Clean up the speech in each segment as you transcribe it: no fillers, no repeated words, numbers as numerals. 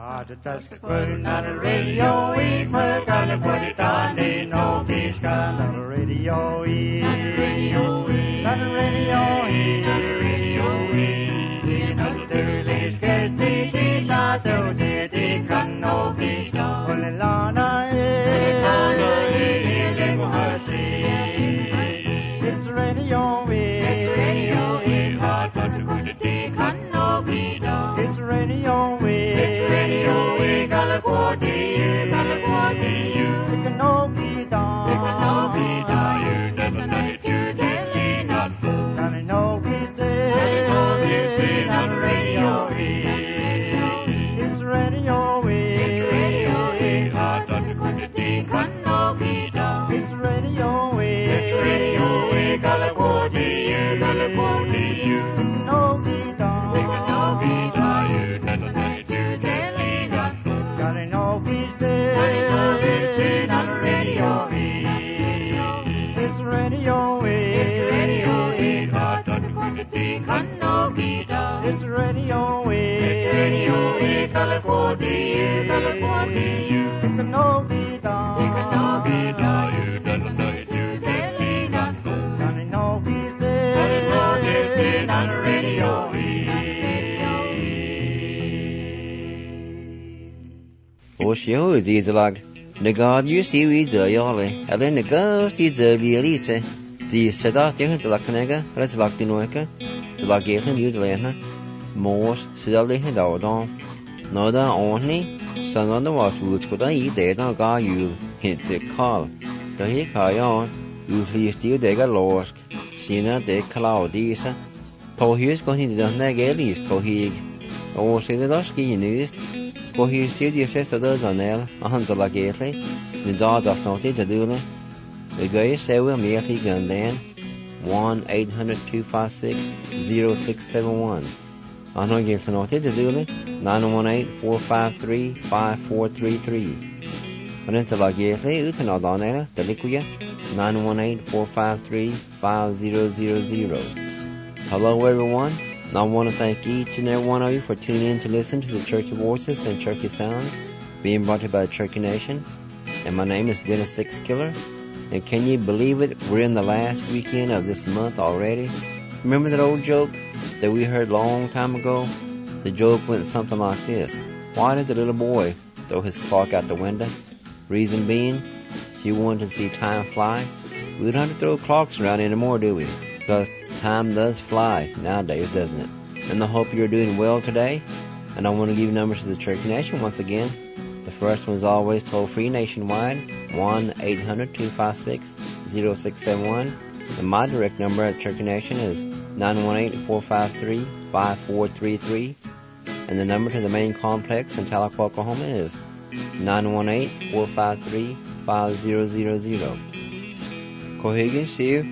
Just putting on the radio, we put on the put it on, they know peace on the radio, on the radio, on the radio, on the radio, in the Sterling's guest, they teach out there, they can know be done. Only Lana is, it's radio, it's radio, hard but the good they can know be done. It's radio, California, they can know be done. They can know be done. You never know it, you telling us. And I know he's dead. On the radio, it's radio, it's radio, hard on the good they can know be done. It's radio, California, they can know be done. They can know be done. You never know it, you telling us. Gotta know he's dead. On the radio, it's radio, it's radio, hard on the good they can know be done. It's radio, California, they can know be done. They can know be done. You never know it, you telling us. Gotta know he's dead. On the radio, Osho Zizlag, the God you see we do yoli, and then the ghost is the elite. The Sedas to la Canega, let's lock the Noeka, the Lagation Udlena, Morse, Sidali and Dordon. No, that only, son on the wash woods could I eat there, don't go you, hint the call. The he carry on, you please still they got lost, Sina de Claudisa. Po here's going to the Nagalis, Pohig, or say the Dosky news. Go here, still the sister does on there, a hundred like lately, the dogs of naughty to do it. The guy say we'll meet if he gun then 1-800-256-0671. I know you for naughty to do it 918-453-5433. And it's like lately, you can all on there, the liquid 918-453-5000. Hello everyone. I want to thank each and every one of you for tuning in to listen to the Churchy Voices and Churchy Sounds being brought to you by the Churchy Nation. And my name is Dennis Sixkiller. And can you believe it? We're in the last weekend of this month already. Remember that old joke that we heard a long time ago? The joke went something like this. Why did the little boy throw his clock out the window? Reason being, he wanted to see time fly. We don't have to throw clocks around anymore, do we? Because time does fly nowadays, doesn't it? And I hope you're doing well today. And I want to give you numbers to the Church Nation once again. The first one is always toll-free nationwide, 1-800-256-0671. And my direct number at Church Nation is 918-453-5433. And the number to the main complex in Tahlequah, Oklahoma is 918-453-5000. Kohigan Siu.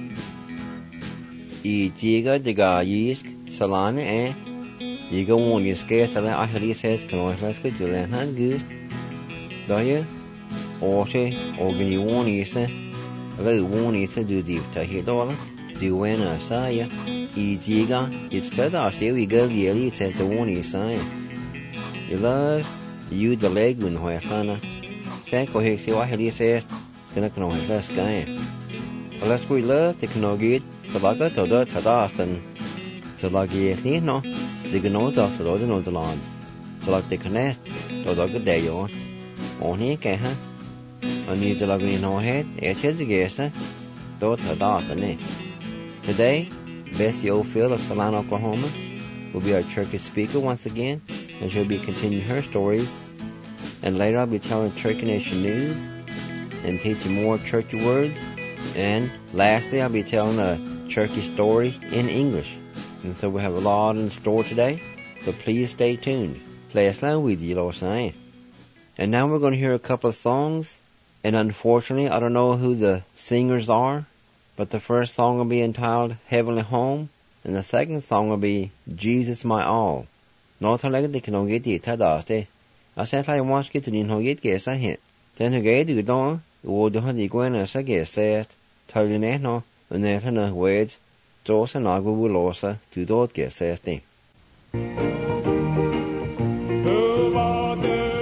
I jiga diga yisk salana e jiga won yiske sala ahli says kanoilas ku julan gust doye oche ogni won yisa ala won yisa du di ta hidola di wena saya I jiga it's tada she we go yeli says the won yisa you love you the leg when ho sana say ko he si ahli says kana kanoilas kai let's we love the kanogit Talaga todo tadastan talagi no the gnota todo no zalan talag the connect todo good day on here keha ani talagi no head eches gesta do tadastan. Today Bessie Oldfield of Salina, Oklahoma will be our church speaker once again, and she'll be continuing her stories, and later I'll be telling Churchy Nation news and teaching more churchy words, and lastly I'll be telling a churchy story in English. And so we have a lot in store today, so please stay tuned. Play us along with you, Lord saying. And now we're going to hear a couple of songs, and unfortunately I don't know who the singers are, but the first song will be entitled Heavenly Home, and the second song will be Jesus My All. No talaga di kano giti tadaste. Asen lai wants get to no get guess I hit. Then to get to do wo do ha di gwena sa guess says tagline no and then na words Josa nagu bulosa to dot guess says thing.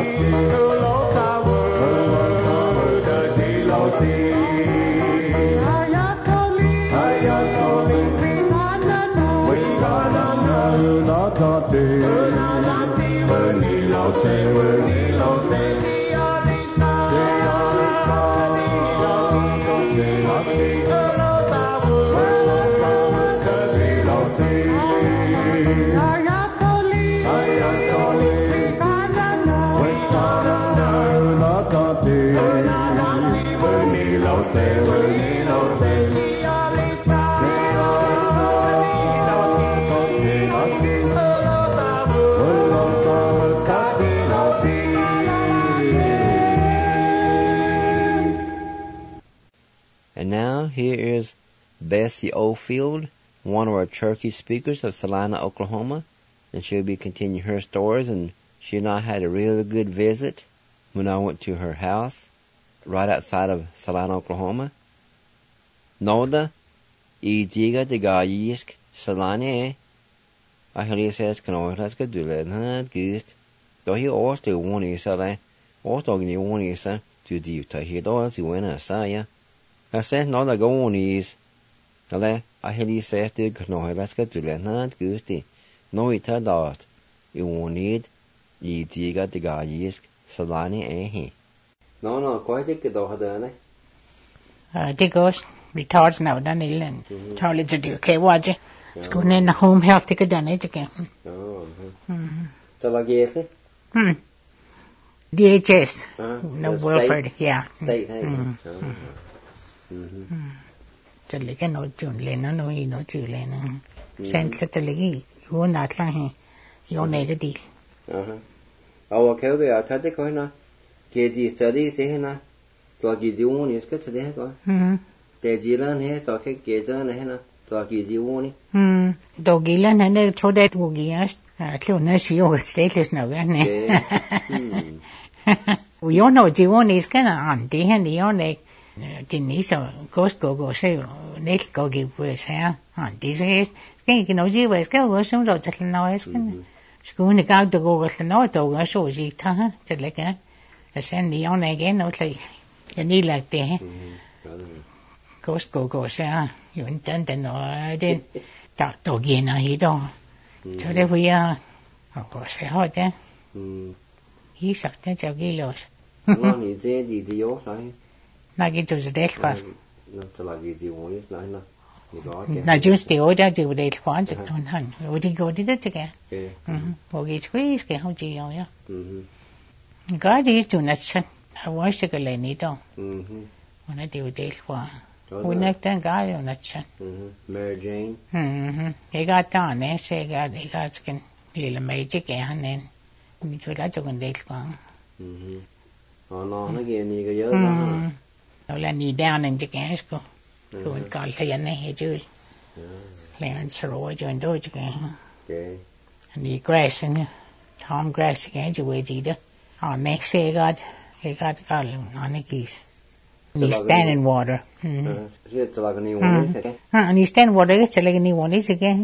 And now, here is Bessie Oldfield, one of our Cherokee speakers of Salina, Oklahoma, and she'll be continuing her stories, and she and I had a really good visit when I went to her house right outside of Salina, Oklahoma. Noda, I diga de gayisk Salina, I hear says, can I let's go do that, not good. Though he also warning you, so also you warning you, so to the Utah, to win a saya. I said, no, the go on is. I hear you say, no, let's go to that, not good. No, it had out. You won't need, ye diga de gayisk Salina, eh? No, quite a good, though, det goes retards now done ilan Charlie to do okay watch it's going in the home health ticket done it again So like yes DHS no welfare yeah state hey cho lấy cái nội trường lên nó nói chữ lên sen cho lấy cái huống nát là hè vô này cái đi okay thấy đấy coi nó cái gì study thế na cho cái gì muốn is cái thế coi để gì lên hết cho cái giờ này na cho cái gì muốn đồ gì lên này cho đấy đồ gì á kiểu nó sử dụng stateless nào cái này yo no gì muốn is cái nào anh đi hay đi này thì ní sao go say này có cái về sao anh đi cái nói gì về cái go xong rồi chắc là nói cái school này cao được go cái nói đâu cái số gì thằng chắc là cái sen đi này cái nó lại cái đi là thế go sao yun chân nó đến tạo tổ kiến nó hết đâu cho nên bây giờ họ sẽ hỏi thế ý sắc thế cho cái lối nó thì dễ gì yếu rồi na cái chỗ đấy qua nó cho là cái gì muốn nói na just the order to the quan chắc non hẳn rồi đi go đi đó chứ cái rồi cái cái không chỉ rồi á cái đi chỗ này chân I wish cái này đi đâu when I do det qua when I think I don't know Mary Jane cái got on there say got skin little magic cái hắn nên mình cho lá cho con det qua nó kia ni cái nhớ đó nó là ni down in the gas go rồi còn thấy anh này chứ lên rồi cho anh đôi chứ cái ni grass and Tom grass cái chứ về gì đó next say got on the keys ni stand in water it's like a new one ni stand water it's like a new one is again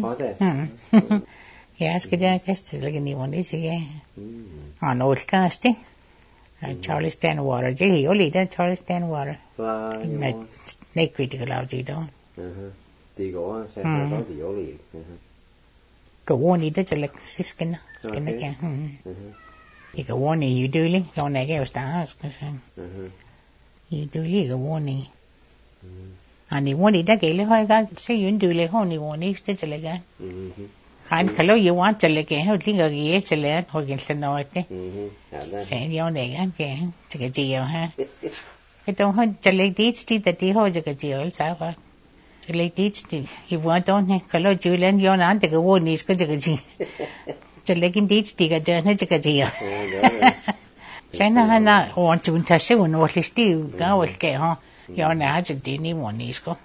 yes cái it's like a new one is again old casting Charlie stand water chứ hiểu lý đó Charlie stand water này critical out gì đó thì có sẽ có thì hiểu lý cái one này đó chỉ là cái nó cái thì cái one này you do lý cái này cái stars cái you do lý cái one này anh này one này đã cái lấy hơi cái sẽ you do lý không này one này sẽ chỉ là cái anh kalau you want chỉ là cái hơi tiếng cái chỉ là hồi cái sinh nói thế sẽ vô này cái gì ha cái đó hơi chỉ là teach thì tí hồi cái gì ở sao vậy chỉ là teach thì you want on này kalau chú lên vô nãy thì cái one này cái gì chỉ là cái teach thì cái đó hay cái gì à cái nó na want to touch one or least you go cái ha vô nãy chỉ tí ni one này có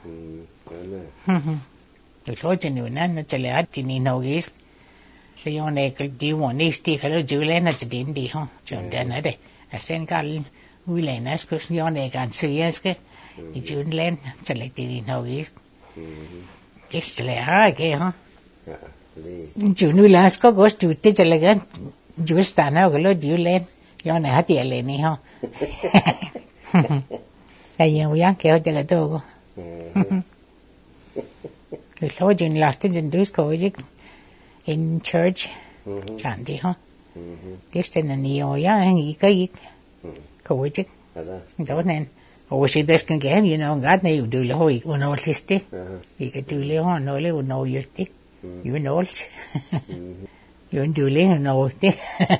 rồi cho nên nó chỉ là tí ni nào cái cái yon này cái đi muốn đi thì cái đó chú lên là chỉ đến đi không chọn đến ở đây sen cái vui lên nó cái yon này càng serious cái chú lên chỉ là tí đi nào cái chỉ là cái ha chú nuôi là có chú tí chỉ là cái chú stan nào cái đó chú lên Yo ne hati ale ni ho. Ayo ya ke te ga to. The Lord in last in this college in church. Candy ho. This then an yo ya ngi kai. College. Đó nên ôi sĩ des can get God này do le hoi uno listi y que do le ho no le uno yoti you know you do le no ti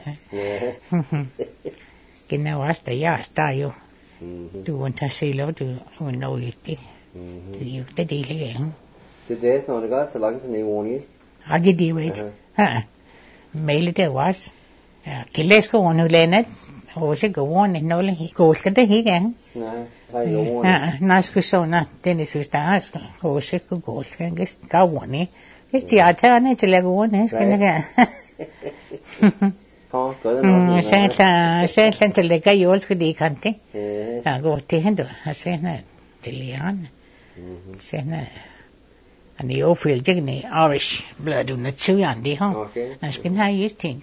que no hasta ya está yo tu want to say lo tu uno yoti you te di le The days no the God to like to name one agi di wait mail it was que les ko uno le net o se go on and no le go ska de hi gan nice so na tennis stars o se go go ska ga one es ti ata ne le go one es que ga se le ga yo ska di kante go te hendo se na te lian se na and the feel jigni Irish blood on the two and the huh as can how you think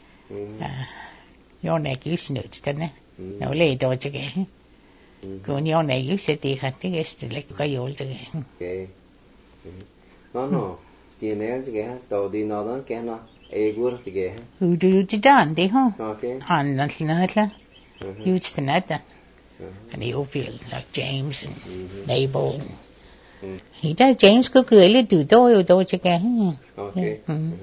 your neck you snoots didn't it no lay dodge again go on your neck you said the hunting is like a old again okay no the nails again though the northern can a good again who do you done the huh okay and nothing you it's the net and the feel like James and Mabel he does James có cười lên từ tôi chứ cái okay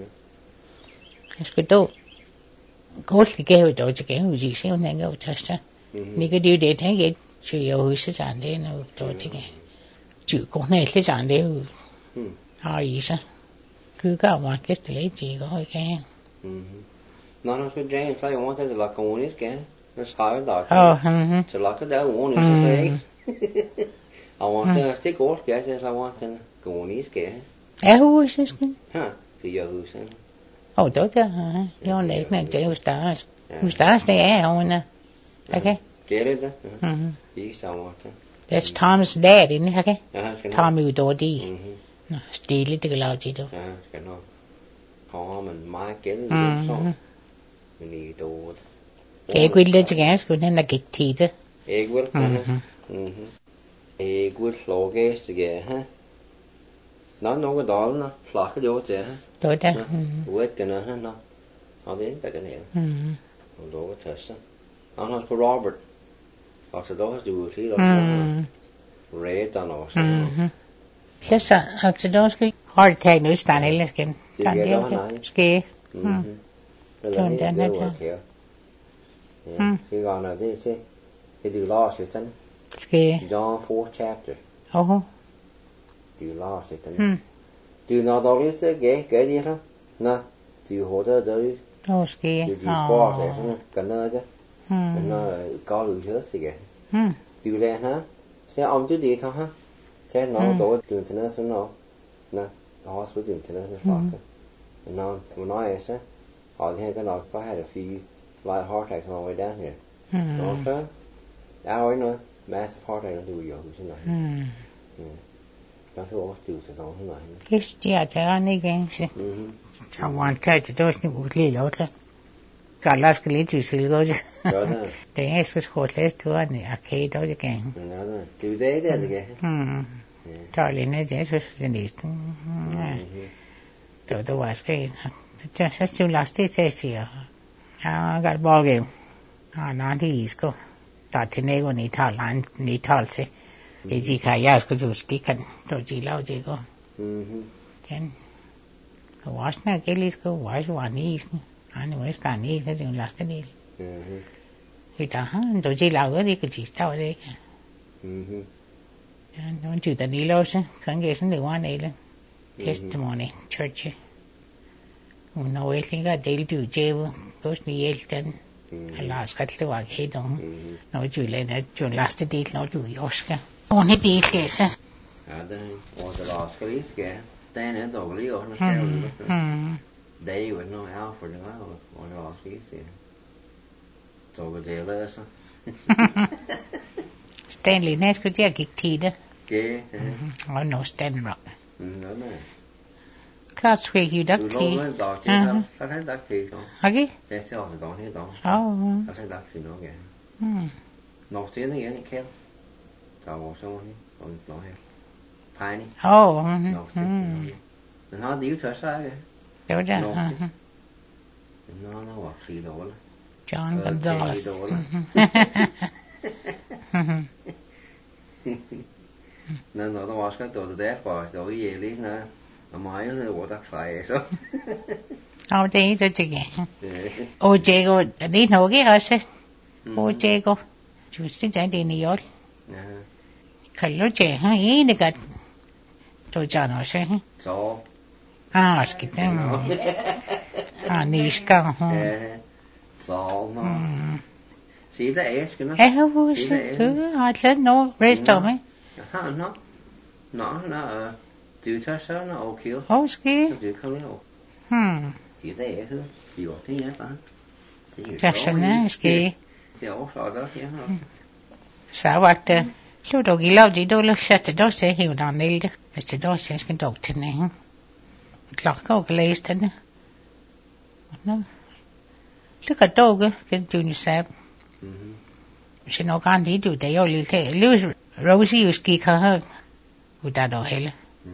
cái đó có cái đó chứ cái gì sao này cái thật sao你cái điều để thấy cái chủ yếu是这样的那đó chứ cái chủ con này是这样的ý sao cứ cái mà cái lấy gì có cái no so James I want to like one is cái nó sai đó so like cái đó one is I want to stick off, guys, as I want to go on his care. Who is this? Huh? The Yahoo's in. Oh, doctor, your leg, not Joe Stars. Who stars there, I wanna. Okay. Get it? Yes, I want to. That's Tom's dad, isn't it? Okay. Tommy Udodi. No, steal it to allow you to. Cái nó Tom and Mike get it. So we need to. Egg will let you guys go in a get teeth. Egg will. Egg slå gas til ha. Nå noget dårligt nå. Flakke det over til ha. Đó da. Uet kan ha nå. Og det der kan her. Og då var tæssa. Han har på Robert. Og så då har du til og red og også. Yes, altså då skal heart attack nu stand eller skal. Kan det ske. Sådan den her. Ja. Så går der det til. Det du lost it then. John 4th chapter. Oh. Do lost it then. Do not always get đi không? Nè, do hold the oh ski. Do sport thế xong cái nơi chứ. Cái nơi có lưỡi hết thì kìa. Do lên hả? Thế ông chứ đi thôi hả? Thế nó đổ đường thế nó xuống nó. Nè, nó xuống đường thế nó phát. Nó nói ấy họ thì cái nó có had a few light heart attacks on the way down here. Nó sao? Hour nữa. Massive heart attack do you who's in there. That's what do to know him. Yes, yeah, I need games. Someone tried to do it with Lilo. Carlos Galici will go. The ass was hopeless to an arcade out again. Do they then again? Charlie Nedges was in it. So the was great. Just to last it says here. I got ball game. Not he's go. Tại thế này còn ní thảo sẽ cái gì khai giá có dù tí cần rồi chỉ lao chỉ có cái wash na cái list có wash hoàn ní anh wash cả ní cái dùng last đi thì ta rồi chỉ lao cái đi cái gì tao đấy nó chỉ ta đi lâu chứ kháng cái sinh được hoàn này lên testimony church nó ấy thì cái daily to jail có ní elten Alas, cái thứ vậy hết đó. Nói chuyện lên đấy, chuyện last đi nói chuyện Oscar. Còn hết đi kìa sao? Đây, Oscar cái kìa. Tên nó tổ lý nó theo được. Đây vẫn nói Alfred nữa, Oscar cái kìa. Tổ cái điều đó sao? Stanley Ness có chia kịch thi đó. Kìa. Nó Stanley Rock. Đó này. Klart svæk you duck tea. Nó đọc thì sao thấy đọc thì không? Okay? Thế sẽ học đọc thế đọc. Oh. Thấy đọc thì nó kìa. Nó xuyên thế này kêu. Chào một xong đi, còn nó hay. Phai đi. Oh. Nó xuyên. Nó điếu trở sao kìa. Đâu ra. Nó hoặc xì đồ đó. John Gonzalez. Nên nó was cái đồ đẹp quá, đồ gì lý nữa. Mà mai nó bỏ tắc phải sao? Đây tôi chỉ nghe. Oje go đi nấu cái hả sẽ? Oje go. Chú sẽ chạy đi New York. Khẩn lối trẻ ha ý này cả. Tôi cho nó sẽ. Sao? Skita. Niska. Sao mà? See the ass, you know? Wo ist es? I no rest of me. Nó từ cha sao nó ok kill. Ski. Từ không nó. Chỉ thế thôi. Chỉ có thế nhá ta. Jasna ski. Tiểu sao đó thế hả? Sao vậy? Lúc đầu ghi lâu gì đâu lúc sát đó sẽ hiểu nào này đó. Sát đó sẽ cái đầu chân này. Lọt câu cái lấy thế này. Nó. Lúc cái đầu cái chuyện sao? She no can đi do they all cái lưu Rosie ski khá hơn. Uta đó hết.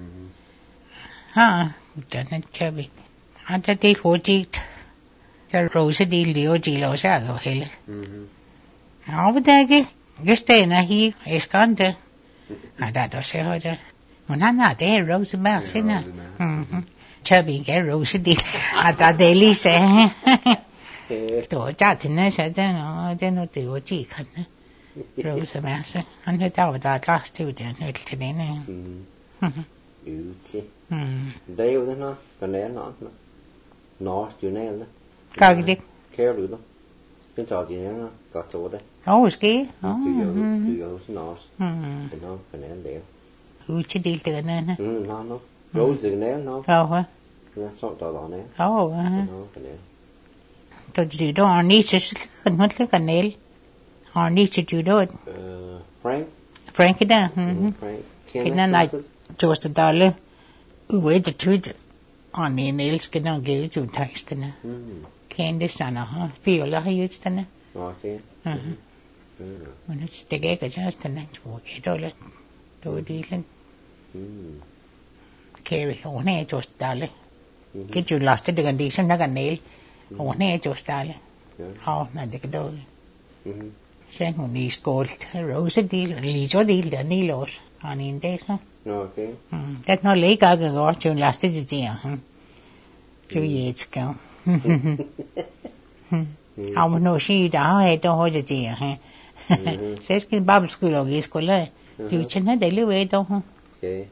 Uta nên chơi bị. Anh ta đi phố chị. Cái Rosie đi liều chị lo sao cái hết. Ở đây cái stay na hi escante. Đã đó sẽ thôi đó. Mà nó để Rosie mà sẽ na. Chơi bị cái Rosie đi. Ta daily sẽ. Tổ cha thì nó sẽ nó từ của chị khẩn rồi sẽ mà sẽ anh thấy tao đã class tiêu chuẩn rồi thế này nè chứ đây rồi nó còn lẽ nó chưa này nữa cái gì kéo được đó cái trò gì nó có chỗ đấy ski từ giờ nó cái này đều chỉ đi từ này nè nó rồi từ này nó hả nó sọ trò đó này nó cái này tôi chỉ đó anh đi sẽ cần hết cái này anh đi sẽ đó Frank cái đó cái này cho tôi đã lên với cái thứ anh đi nails cái nào cái chủ text nè cái này sana ha feel là hay chứ nè okay mình sẽ cái just nè cho cái đó lên tôi đi lên carry on này cho tôi lên cái chủ last cái condition là cái nail Hon är just där. Ja, när det då. Sen hon är skål. Rose deal, lijo deal där ni los. Han inte så. Okej. Det nå lika gå till laste det ja. Ju jetska. Om no shi da är då har det ja. Ses kin babel skulle och skola. Ju känner det lite då. Okej.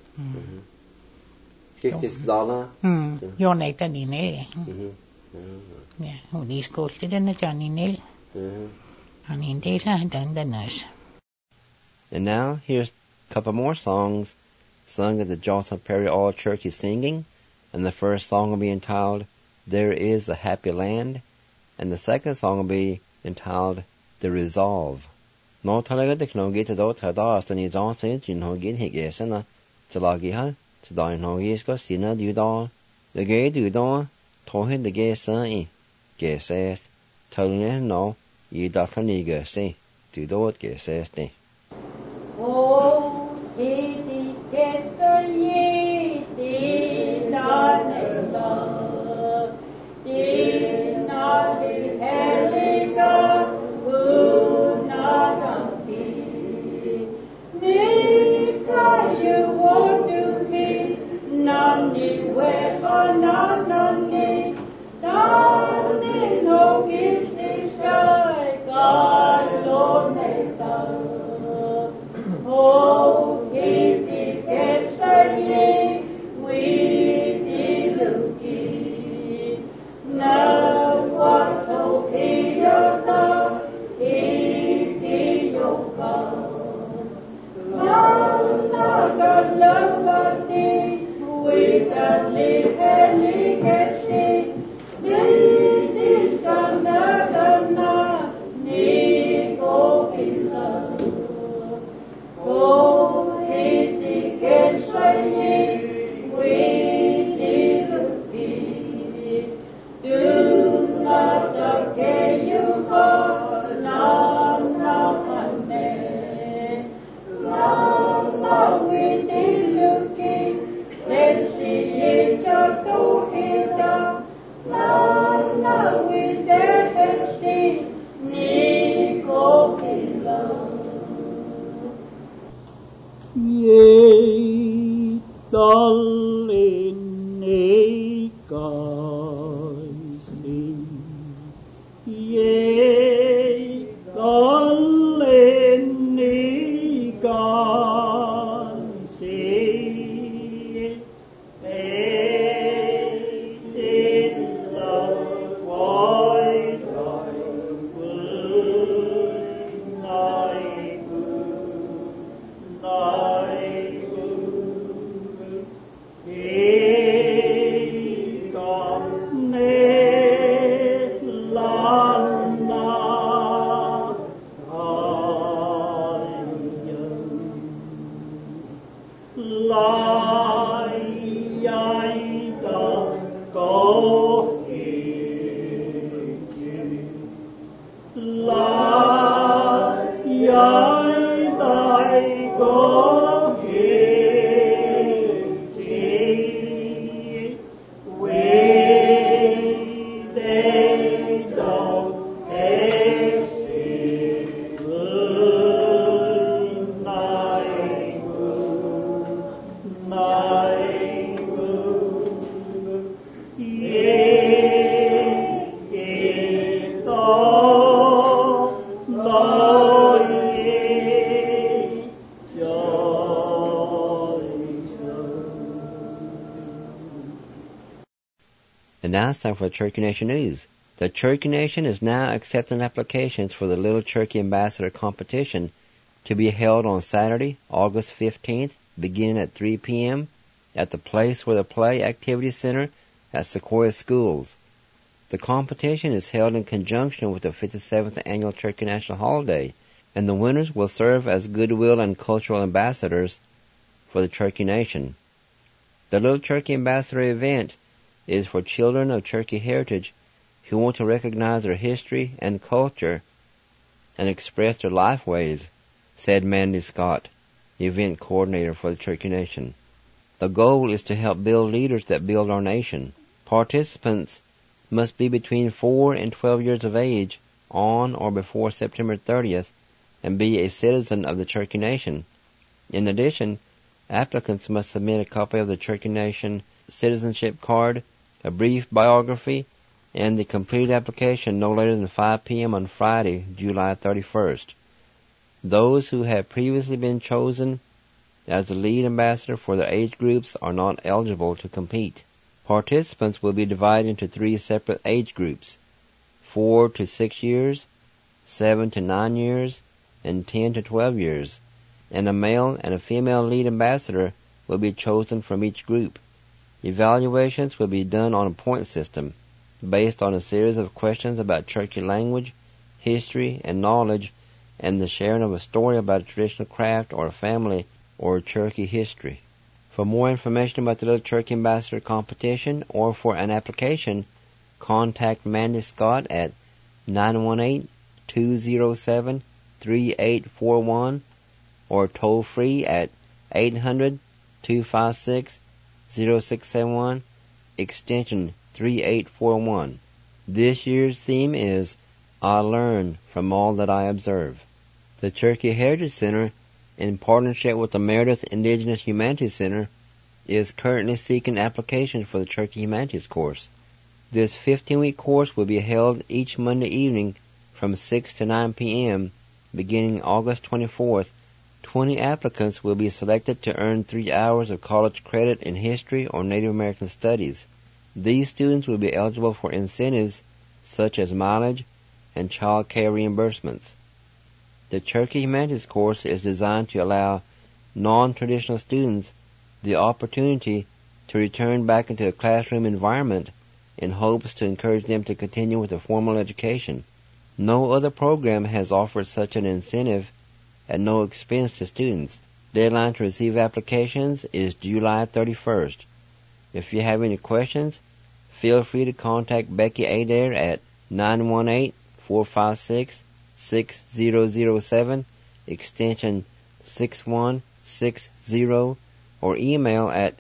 $50. Jag nektar ni nej. Yeah, hon är skål till den här Johnny. Han inte så den nurse. And now here's a couple more songs sung at the Johnson Prairie All Church is singing, and the first song will be entitled There Is a Happy Land, and the second song will be entitled The Resolve. Nó talaga de kno gita do tada astani Johnson jinho gin higesana talagi ha tada no gisko sina du da the gay du da tohin the gay sai gay says telling no you da tani gay say du do gay says de Oh, it is a ye, did not love, did not be helica, who not on thee. Nika, you want to be, none anywhere or not on me. None in no kiss the sky, God, Lord, make love. Oh, if the kiss are ye, we did look ye. Now what hope is your love, if the yoke Now, God love God thee, we can live and live as she. This can never need go in love. Oh, if the kiss are ye, we did look And now it's time for the Cherokee Nation News. The Cherokee Nation is now accepting applications for the Little Cherokee Ambassador competition to be held on Saturday, August 15th, beginning at 3 p.m. at the Place Where the Play Activity Center at Sequoia Schools. The competition is held in conjunction with the 57th Annual Cherokee National Holiday, and the winners will serve as goodwill and cultural ambassadors for the Cherokee Nation. The Little Cherokee Ambassador event is for children of Cherokee heritage who want to recognize their history and culture and express their life ways, said Mandy Scott, event coordinator for the Cherokee Nation. The goal is to help build leaders that build our nation. Participants must be between 4 and 12 years of age on or before September 30th and be a citizen of the Cherokee Nation. In addition, applicants must submit a copy of the Cherokee Nation citizenship card, a brief biography, and the completed application no later than 5 p.m. on Friday, July 31st. Those who have previously been chosen as the lead ambassador for their age groups are not eligible to compete. Participants will be divided into 3 separate age groups: 4 to 6 years, 7 to 9 years, and 10 to 12 years, and a male and a female lead ambassador will be chosen from each group. Evaluations will be done on a point system, based on a series of questions about Cherokee language, history, and knowledge, and the sharing of a story about a traditional craft or a family or Cherokee history. For more information about the Little Cherokee Ambassador competition or for an application, contact Mandy Scott at 918-207-3841 or toll free at 800-256-0671, extension 3841. This year's theme is I Learn from All That I Observe. The Cherokee Heritage Center, in partnership with the Meredith Indigenous Humanities Center, is currently seeking applications for the Cherokee Humanities course. This 15-week course will be held each Monday evening from 6 to 9 p.m. beginning August 24th. 20 applicants will be selected to earn 3 hours of college credit in history or Native American studies. These students will be eligible for incentives such as mileage and child care reimbursements. The Cherokee Humanities course is designed to allow non-traditional students the opportunity to return back into the classroom environment in hopes to encourage them to continue with a formal education. No other program has offered such an incentive at no expense to students. Deadline to receive applications is July 31st. If you have any questions, feel free to contact Becky Adair at 918-456-6007, extension 6160, or email at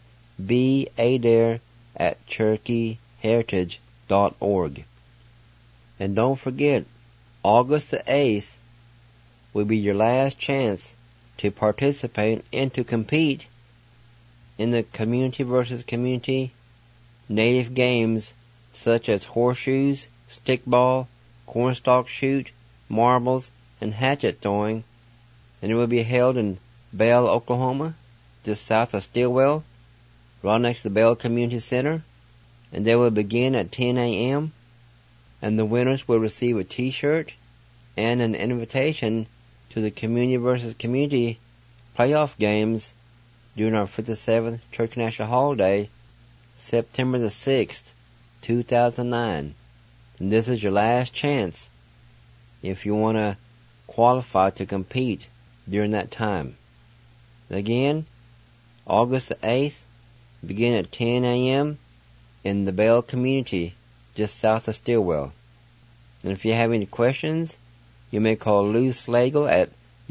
badair@cherokeeheritage.org. And don't forget, August the 8th will be your last chance to participate and to compete in the community versus community native games such as horseshoes, stickball, cornstalk shoot, marbles, and hatchet throwing, and it will be held in Bell, Oklahoma, just south of Stillwell, right next to the Bell Community Center, and they will begin at 10 a.m., and the winners will receive a T-shirt and an invitation to the community versus community playoff games during our 57th Cherokee National Holiday, September the 6th, 2009. And this is your last chance if you want to qualify to compete during that time. Again, August the 8th, begin at 10 a.m. in the Bell community, just south of Stillwell. And if you have any questions, you may call Lou Slagle at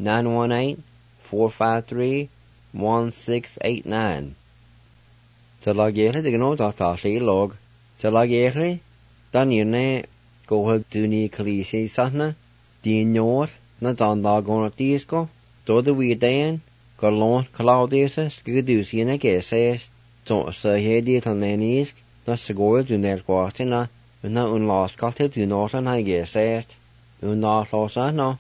918-453-1689. Talagere de gno da tashi log. Talagere dan yune go hol duni kalisi sahna di nyor na dan da gona disco do de wi dan Galon Claudius skudus yene geses to sa hedi tanenis na segor du ner quartina na un last kalte du nortan ha geses un na losa no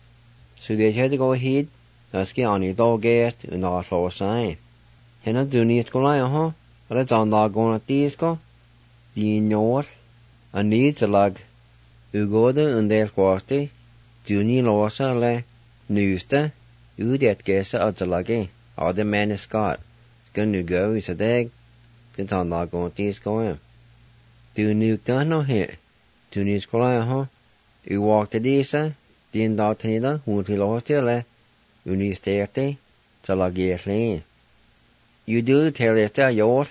so de had go hid naski ani do gest un na losa hena duni skola ha ra dan da gona disco di nyor ani tlag ugode un der quarti duni losa le nuste udet gesa atalagi or the man is Scott gonna go is a dag the tan la go tis go do nu done no hit do ni skola ha you walk the disa din da tinida hu ti lo tele uni sterte talagi hle you do tell it your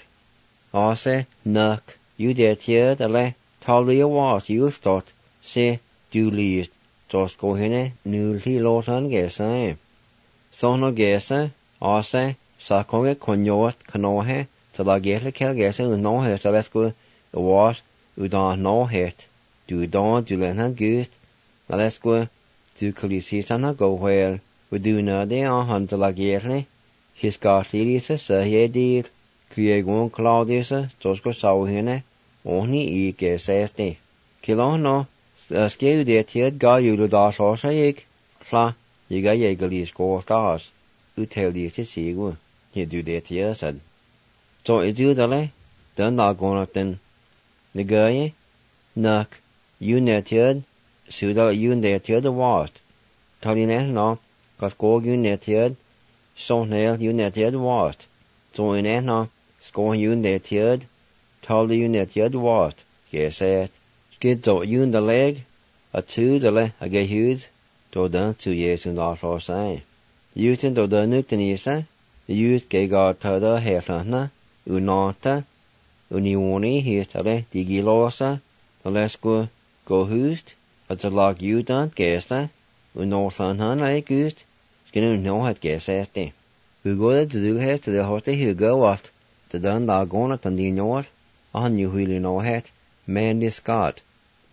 ase nak you det here the le tali was you start se du least just go hine nu li lo tan gesa Sono gese, ase, sakonge konyoat kanohe, talagele kel gese unohe talesku, was, udan no het, du don du lenhan gust, talesku, du kalisisana go whale, uduna de han talagele, his gartilise sa hedir, kuegon Claudius, tosko sauhene, ohni I geseste. Kilono, skeu de tiet ga yulu da sosa ik, fla, Yiga yegalis go stars, utel di sigu, he do det yersad. So it do dale, then na gona ten. The guy, nak, you neted, suda you neted the worst. Taline no, got go you neted, so nail you neted worst. So in it no, score you neted, tell you neted worst. Yes, it. Skid so you in the leg, a two dale, a gay huge. Do dan 2 years in our for say. Youth do dan nuktenisa, the youth gay god tada heflana, unata, unioni histale, digilosa, the lesco go hoost, at the log you don't guessa, unorthan han I gust, skin no hat guesseste. Who go to do has to the hoste who go what, the dan lagona tan the north, on you really no hat, Mandy Scott,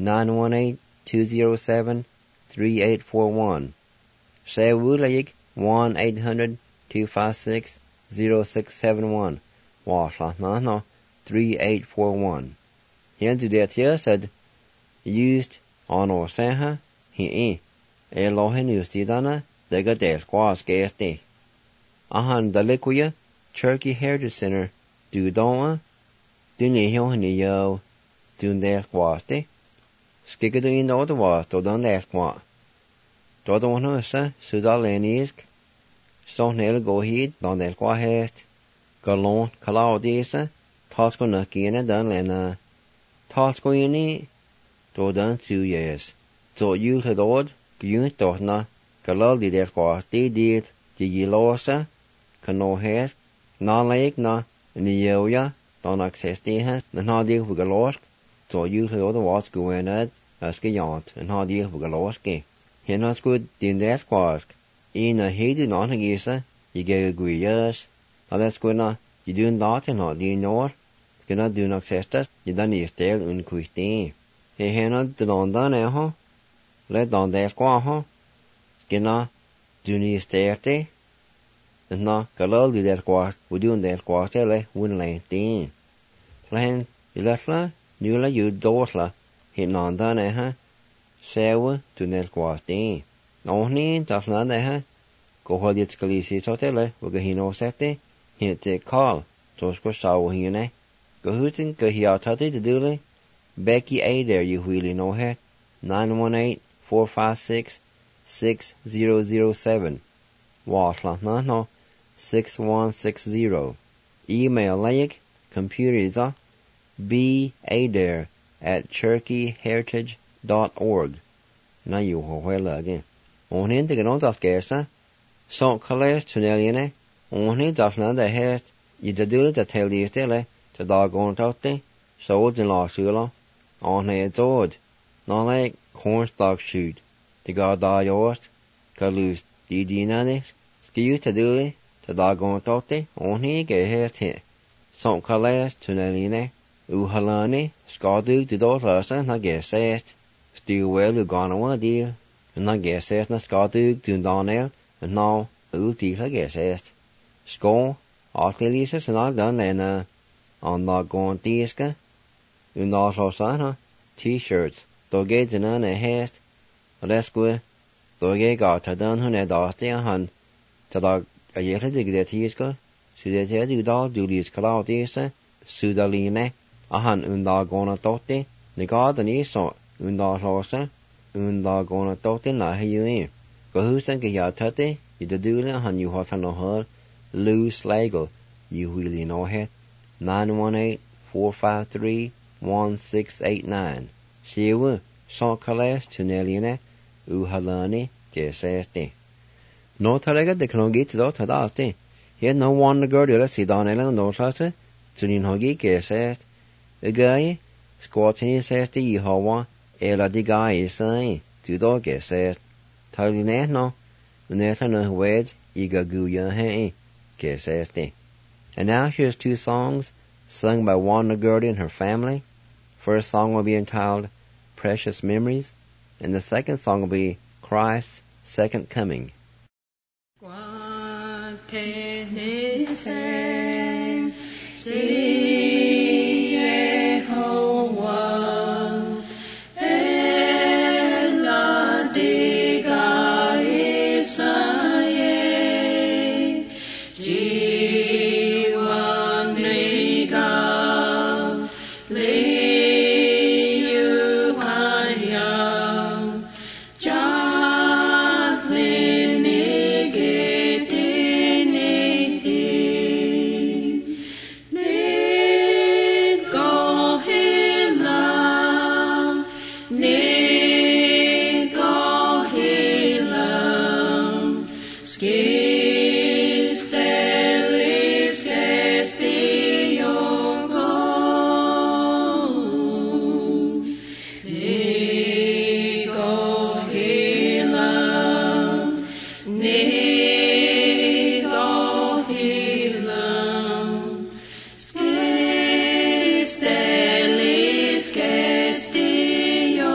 918-207-3841. Say Wulayik 1-800-256-0671. Wasla no 3841. Here to that here said used on or saha he Elohen used dana they got their squaws gasti. Ahan the liquia Turkey Heritage Center do doa do ni yo do their squasti. Skikkedu in the was to done that squat. Do the one who sa Sudalenisk. So nail go heed don that squat hast. Galon Claudisa. Tosco nakina done lena. Tosco ini. Do done 2 years. So you had odd. Gyun torna. Galal di that squat. They did. Digilosa. Cano hast. Non lake na. Nioya. Don access they has. Na deal with galosk. So you had other was going at. Aske jant en ha die galoske. Hen has good din der squask. Ina hedu non gisa, you get a guias. Alles guna, you do not en ha di nor. Skina do not access you dan is stel un kuiste. He hen the londan ha. Let don der squah ha. Skina do ni sterte. En na galal di der squas, we do der squas le win lente. Hen ilasla, nula you dosla. Hit non dan ha sewa to nel quasti. Ohni taslan ha go hodit skalisi sotele uga hino sette hit te call tosko saw hine go hutin go hiatati de dule Becky A there you really know het 918-456-6007 Wasla no 6160 email like computer be a there at turkeyheritage.org. Na you ho well again. On hin de no dat gesa. So kales tuneliene. On hin dat na de hest. You de dule de tell die stelle. Te dag on totte. So den la sula. On he dod. Na like cornstalk shoot. de ga da yost, ka lus di dinanis, skiu taduli, tadagon tote, onhi ge heste. Son kalas tuneline, uhalani, skadu de dorasa na gesest, stiu wel uganawa deal, na gesest na skadu dundanel, and now ultila gesest. Sko, Artelises and Aldan and on the gon tiska, Rosana, t-shirts, doge dinan a hest, resque, doge got a dun hun edaste a hun, tadag a yeta dig de tiska, sudete udal dulis calautisa, sudaline, a hun undagona tote, negad and iso, undasosa, undagona tote na hiuin. Gohusan gayatate, yidadula hun you hot no her, Lou Slagle, you wheelie no het, 918-453-1689. Shewa, son kalas tuneline, uhalani, geseste. No talega de knogit do tadaste. He no one the girl si danela no sate, tunin hogi gesest. A guy, squatting seste Yehowa, ela di guy sai, tu do gesest. Taline no, uneta no wed, iga guya hei. And now here's two songs sung by Wanda Gertie and her family. First song will be entitled Precious Memories, and the second song will be Christ's Second Coming.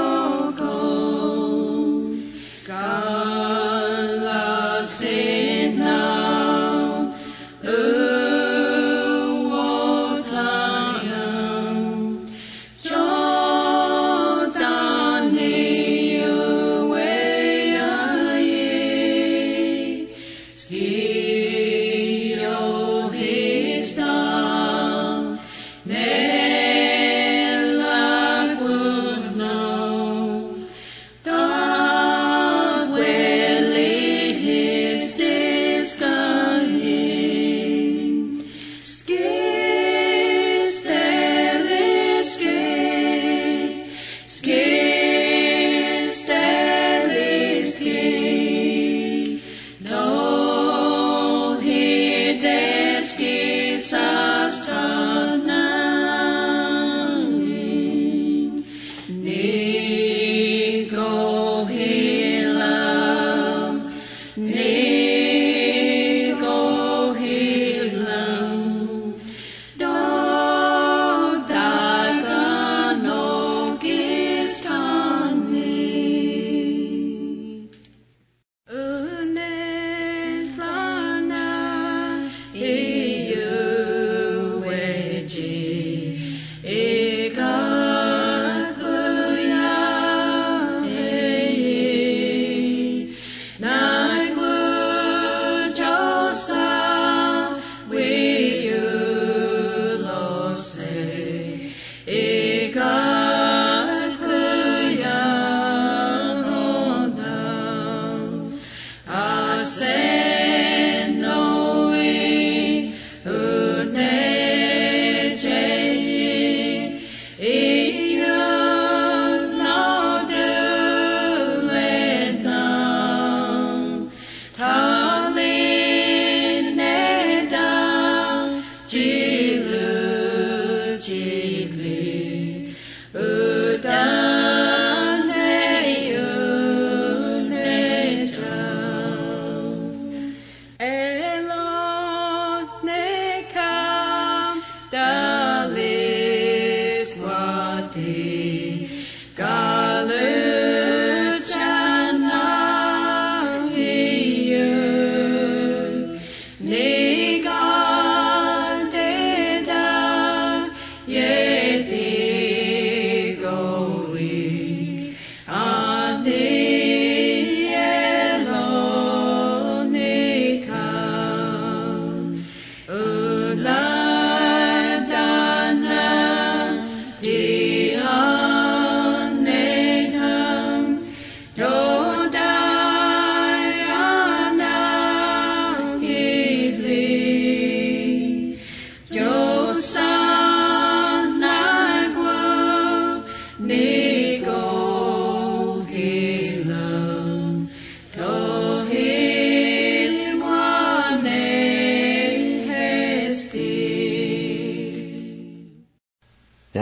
Sin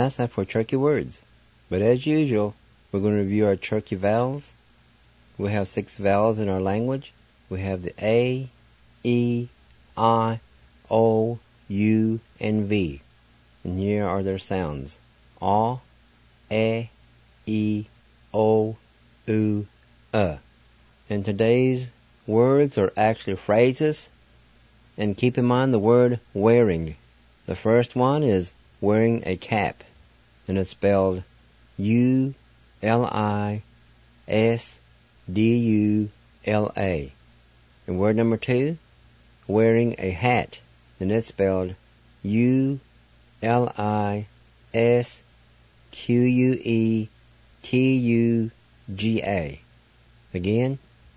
it's time for Turkey words. But as usual, we're going to review our Turkey vowels. We have 6 vowels in our language. We have the A, E, I, O, U, and V. And here are their sounds. A, E, O, U, And today's words are actually phrases. And keep in mind the word wearing. The first one is wearing a cap. And it's spelled U-L-I-S-D-U-L-A. And word number 2, wearing a hat. And it's spelled U-L-I-S-Q-U-E-T-U-G-A. Again,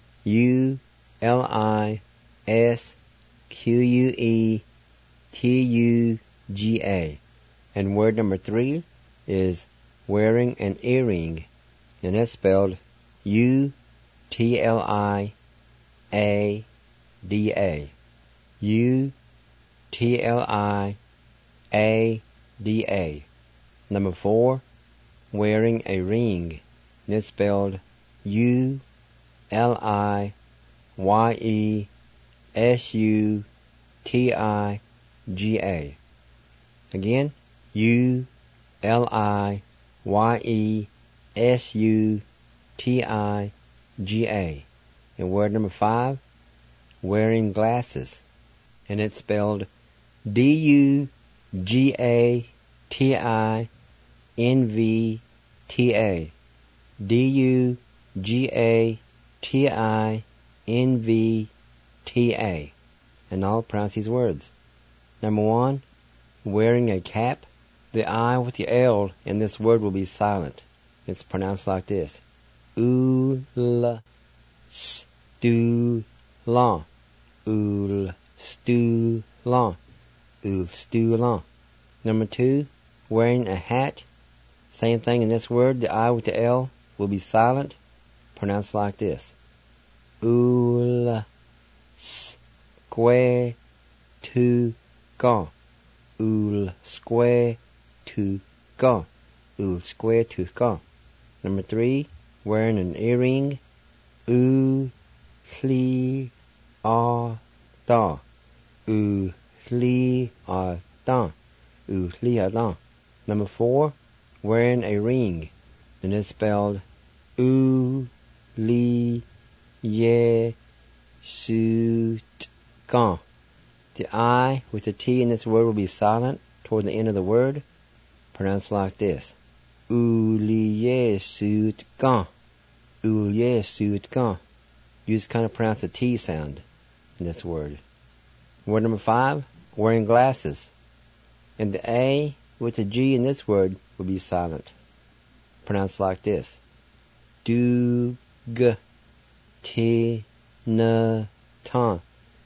U-L-I-S-Q-U-E-T-U-G-A. And word number 3 is wearing an earring. And it's spelled U-T-L-I-A-D-A. U-T-L-I-A-D-A. Number 4, wearing a ring. And it's spelled U-L-I-Y-E-S-U-T-I-G-A. Again, U-L-I-Y-E-S-U-T-I-G-A. And word number 5, wearing glasses. And it's spelled D-U-G-A-T-I-N-V-T-A. D-U-G-A-T-I-N-V-T-A. And I'll pronounce these words. Number 1, wearing a cap. The I with the L in this word will be silent. It's pronounced like this. Ul-stu-lan. Ul-stu-lan. Ul-stu-lan. Number 2, wearing a hat. Same thing in this word. The I with the L will be silent. Pronounced like this. Ul-square-tu-gan. Ul-square-tu-gan. Ul-square-tu-gan. Number 3, wearing an earring. U-li-a-dan. U-li-a-dan. U-li-a-dan. Number 4, wearing a ring. And it's spelled U-li-ye-su-t-gan. The I with the T in this word will be silent toward the end of the word. Pronounced like this. U-li-ye-su-t-gan. U-li-ye-su-t-gan. You just kind of pronounce the T sound in this word. Word number 5, wearing glasses. And the A with the G in this word will be silent. Pronounced like this. Dug-ti-na-tan.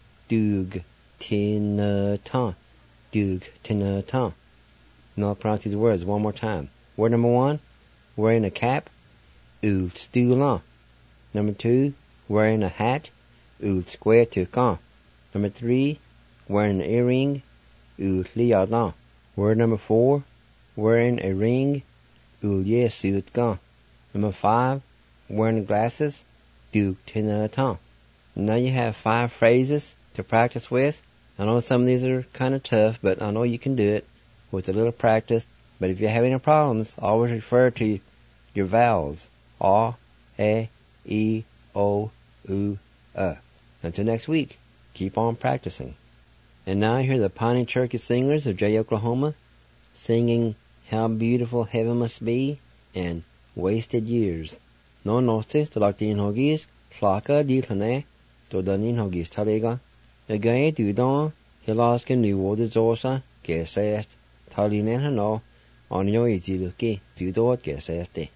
Dug-ti-na-tan. Dug-ti-na-tan. And I'll pronounce these words one more time. Word number 1, wearing a cap. Ul-stu-lan. Number 2, wearing a hat. Ul-square-tu-gan. Number 3, wearing an earring. Ul-li-a-dan. Word number 4, wearing a ring. Ul-ye-su-t-gan. Number 5, wearing glasses. Dug-ti-na-tan. Now you have 5 phrases to practice with. I know some of these are kind of tough, but I know you can do it with a little practice. But if you have any problems, always refer to your vowels. A, E, O, U, Until next week, keep on practicing. And now hear the Pawnee Turkey Singers of Jay, Oklahoma, singing How Beautiful Heaven Must Be and Wasted Years. No notice to like the inhogis, Slaka di Lane, to the inhogis Taliga. Again, do don, Hilaskin New Water Zosa, Gesest, Talinen Hano, on your easy looky, do do what Gesest.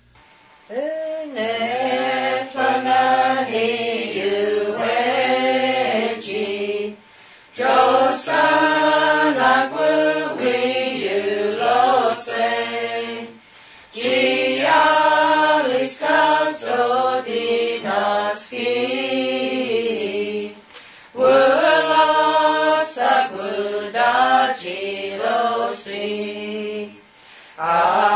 Ah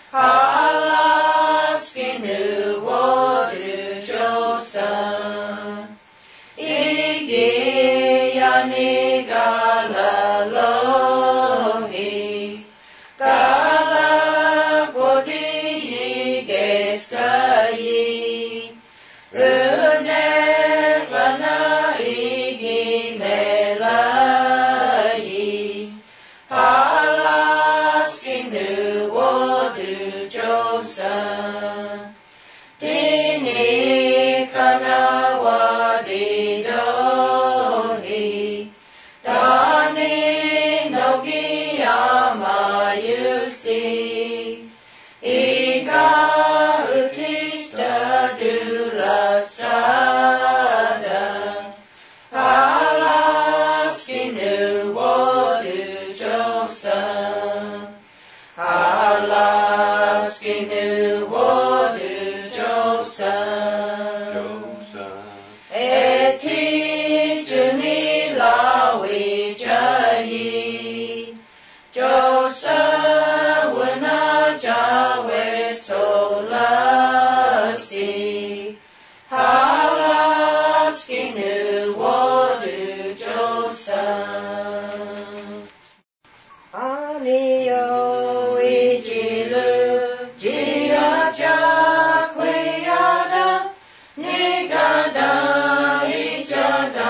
Halaskinu wadu josa. Igi yani galalohi. Gala godi gesayi. Rune lana igi melayi. Halaskinu wadu josa. Dini kana wadidohi. Dani nogi amayusti. Iga utista dulasada. Halaskinu wadu josa. Halaskinu wadu josa. Eti juni lawi jayi. Josa wana jawe solasi. Halaskinu wadu josa. Anio ijilu jiaja kuyada. Nigada ijada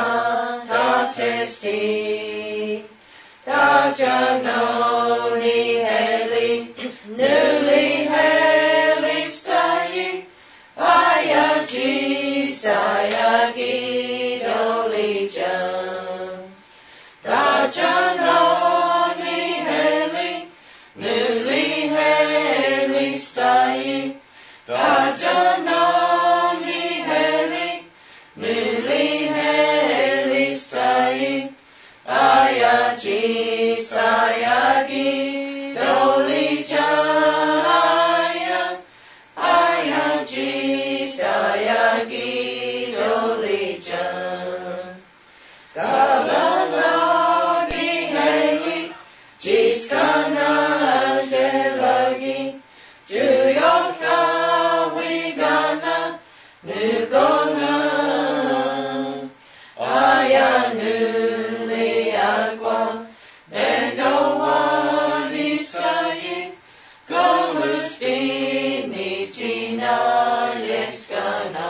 tatesti. Tajano ni heli, nuli heli stayi. Ayaji sayagi dolijan. Tajano ni heli, nuli heli stayi. Tajano ni heli, nuli heli stayi. Ayaji sayagi dolijaya. Ayaji sayagi dolijan. Galala di heli, jiskana jelagi. Juyoka wigana, nugona. Ayanu liagwa, dendowani sayi. Golustini jina yeskana.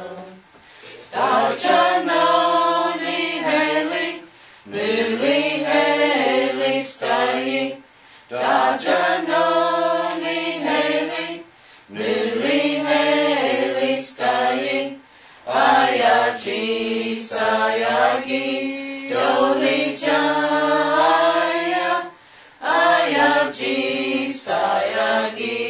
Dajano ni heli, nuli heli stayi. Dajano ni heli, nuli heli stayi. Ayaji sayagi dolijaya. Ayaji sayagi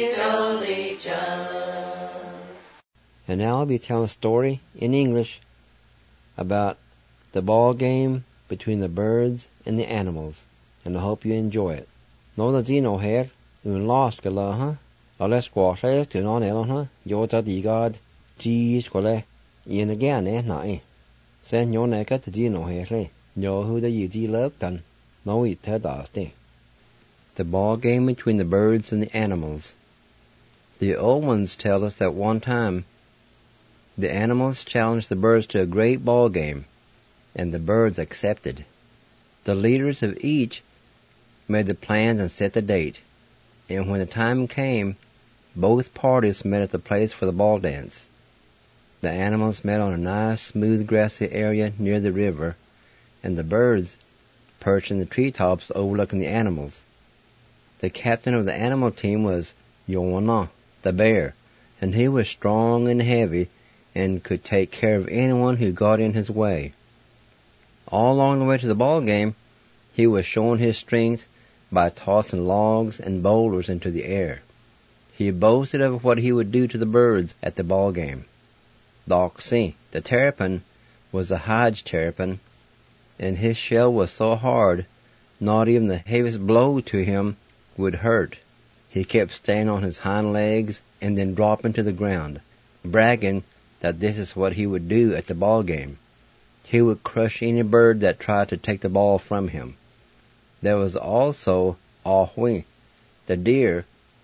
dolijan. And now I'll be telling a story in English about the ball game between the birds and the animals, and I hope you enjoy it. No the dino here, un lost gala, Alles squashes to non elon, Jota digard, G's quale, in again, nai. Send your neck at the dino here, know who the ye love done, no it had dusty. The ball game between the birds and the animals. The old ones tell us that one time the animals challenged the birds to a great ball game, and the birds accepted. The leaders of each made the plans and set the date, and when the time came, both parties met at the place for the ball dance. The animals met on a nice, smooth, grassy area near the river, and the birds perched in the treetops overlooking the animals. The captain of the animal team was Yona, the bear, and he was strong and heavy and could take care of anyone who got in his way. All along the way to the ball game, he was showing his strength by tossing logs and boulders into the air. He boasted of what he would do to the birds at the ball game. Doxy, the terrapin, was a Hodge terrapin, and his shell was so hard, not even the heaviest blow to him would hurt. He kept staying on his hind legs and then dropping to the ground, bragging that this is what he would do at the ball game. He would crush any bird that tried to take the ball from him. There was also Ahui, the deer,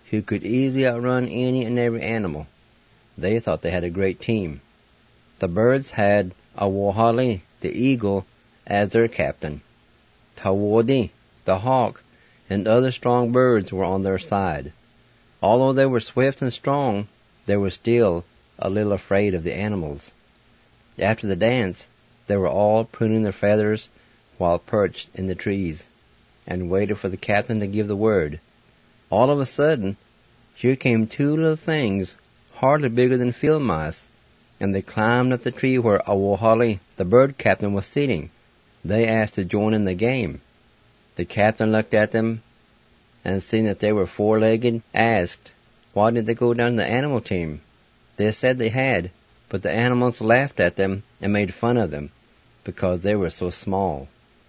who could easily outrun any and every animal. They thought they had a great team. The birds had Awohali, the eagle, as their captain. Tawodi, the hawk, and other strong birds were on their side. Although they were swift and strong, they were still a little afraid of the animals. After the dance, they were all pruning their feathers while perched in the trees, and waited for the captain to give the word. All of a sudden, here came two little things, hardly bigger than field mice, and they climbed up the tree where Awohali, the bird captain, was sitting. They asked to join in the game. The captain looked at them, and seeing that they were four-legged, asked, why did they go down to the animal team? They said they had, but the animals laughed at them and made fun of them, because they were so small.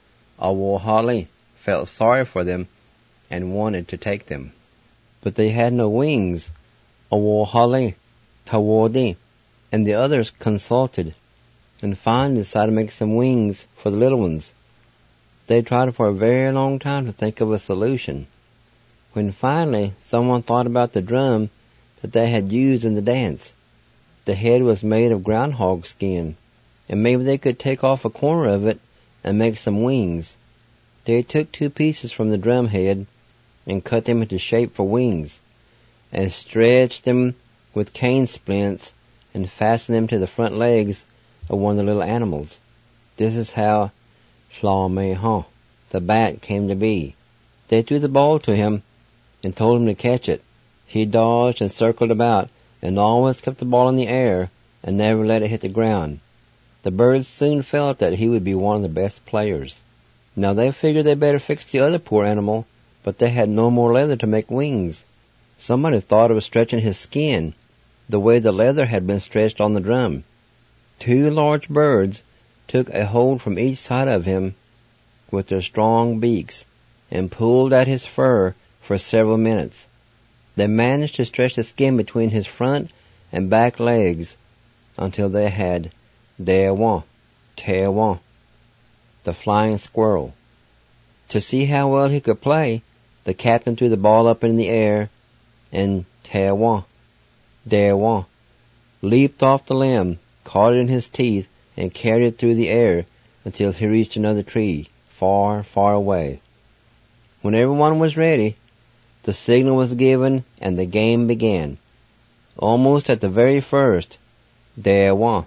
Awohali felt sorry for them and wanted to take them. But they had no wings. Awohali, Tawodi, and the others consulted, and finally decided to make some wings for the little ones. They tried for a very long time to think of a solution. When finally someone thought about the drum that they had used in the dance. The head was made of groundhog skin, and maybe they could take off a corner of it and make some wings. They took 2 pieces from the drum head and cut them into shape for wings, and stretched them with cane splints and fastened them to the front legs of one of the little animals. This is how Slameha, the bat, came to be. They threw the ball to him and told him to catch it. He dodged and circled about and always kept the ball in the air and never let it hit the ground. The birds soon felt that he would be one of the best players. Now they figured they better fix the other poor animal, but they had no more leather to make wings. Somebody thought of stretching his skin, the way the leather had been stretched on the drum. 2 large birds took a hold from each side of him with their strong beaks, and pulled at his fur for several minutes. They managed to stretch the skin between his front and back legs until they had Dewan, Tewan, the flying squirrel. To see how well he could play, the captain threw the ball up in the air, and Tewan, Dewan, leaped off the limb, caught it in his teeth, and carried it through the air until he reached another tree, far, far away. When everyone was ready, the signal was given and the game began. Almost at the very first, Dewan,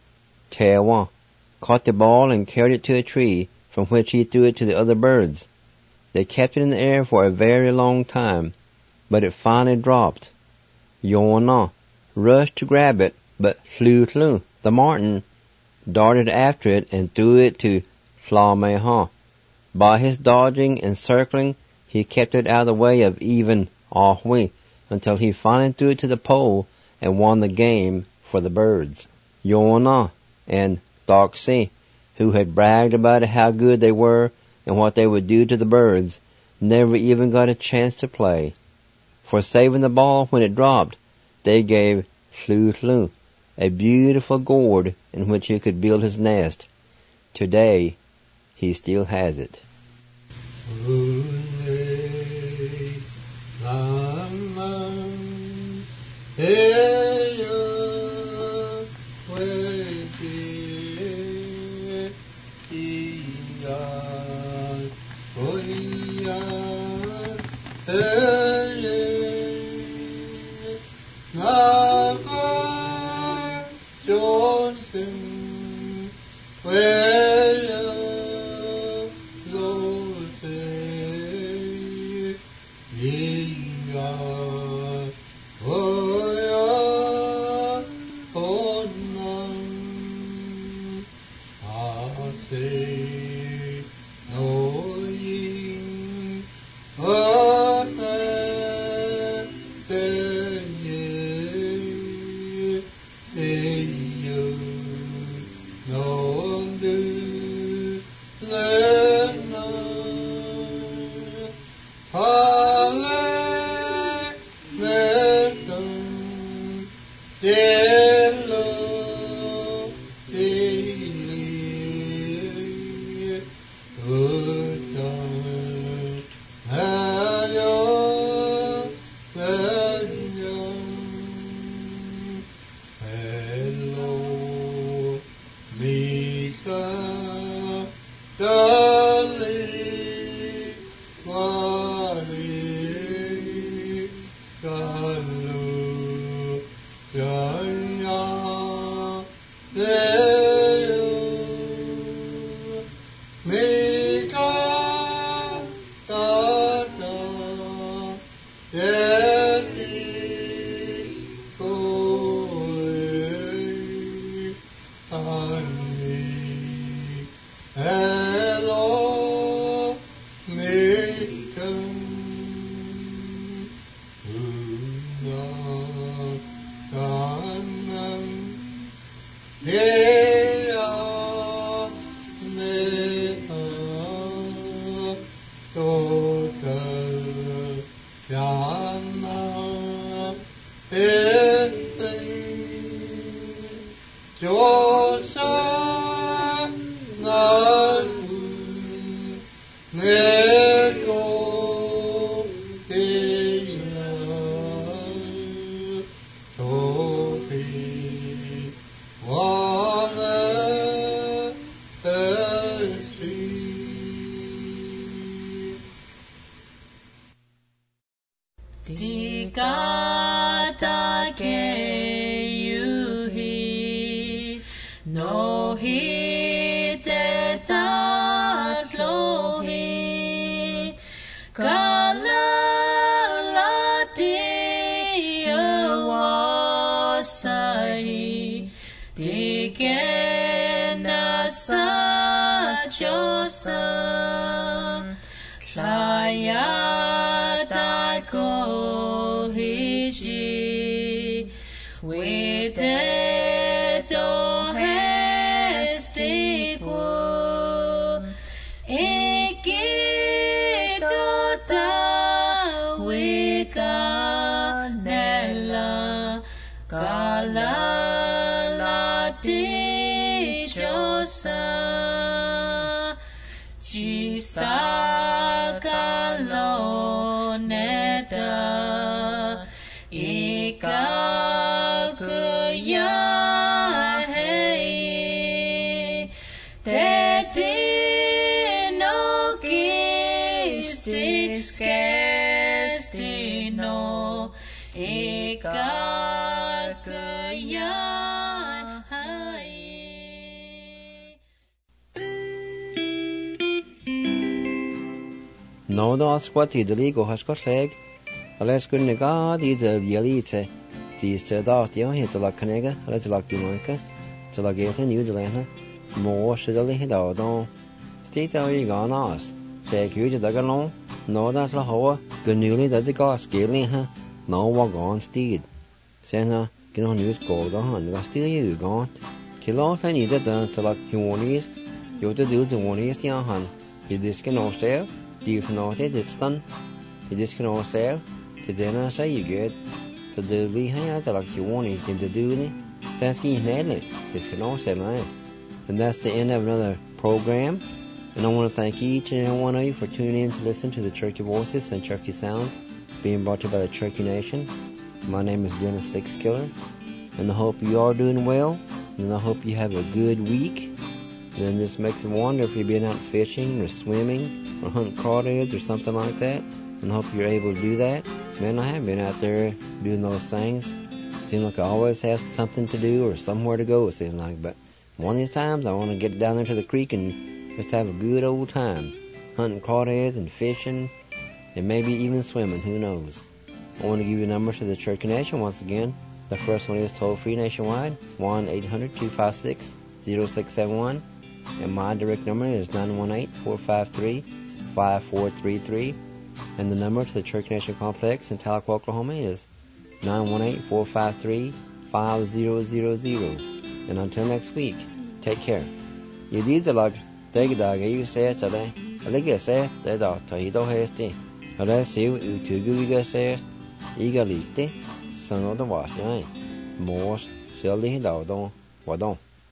Tewan, caught the ball and carried it to a tree, from which he threw it to the other birds. They kept it in the air for a very long time, but it finally dropped. Yona rushed to grab it, but Flu, the martin, darted after it and threw it to Slameha. By his dodging and circling, he kept it out of the way of even Ahwi until he finally threw it to the pole and won the game for the birds. Yona and Doxy, who had bragged about how good they were and what they would do to the birds, never even got a chance to play. For saving the ball when it dropped, they gave Flu a beautiful gourd in which he could build his nest. Today, he still has it. No da squat I deli go hascot leg, ales gun nega di de vialite, di ste da dio hit la canega, ales la gumanka, to la geta new de lena, mo shidali hida don, state out you gone us, say huge dagalon, no da la hoa, gunuli da de gas scaling ha, no wa gone steed. Sena, get on news gold on, was still you gone. Kill off any that to la humonis, you to do the one the han, you this can all sale. Die genoten dit staan, je dit kan zelf, te doen zei je goed, te doen wie hij had, like you want him to do it, that's geen nedelijk, dit kan zelf man. And that's the end of another program, and I want to thank each and every one of you for tuning in to listen to the Cherokee Voices and Cherokee Sounds, being brought to you by the Cherokee Nation. My name is Dennis Sixkiller, and I hope you are doing well, and I hope you have a good week. And it just makes me wonder if you've been out fishing or swimming or hunting crawdads or something like that. And I hope you're able to do that. Man, I have been out there doing those things. It seems like I always have something to do or somewhere to go, it seems like. But one of these times I want to get down there to the creek and just have a good old time. Hunting crawdads and fishing and maybe even swimming, who knows. I want to give you numbers to the Cherokee Nation once again. The first one is toll-free nationwide, 1-800-256-0671. And my direct number is 918-453-5433. And the number to the Cherokee Nation Complex in Tahlequah, Oklahoma is 918-453-5000. And until next week, take care. You did the log, take it dog, you say it today. I think I say that dog, Tahito hasty. And I see you to go, you say, Eagalite, son of the wash, Morse, Shelly, Dodon, Wadon.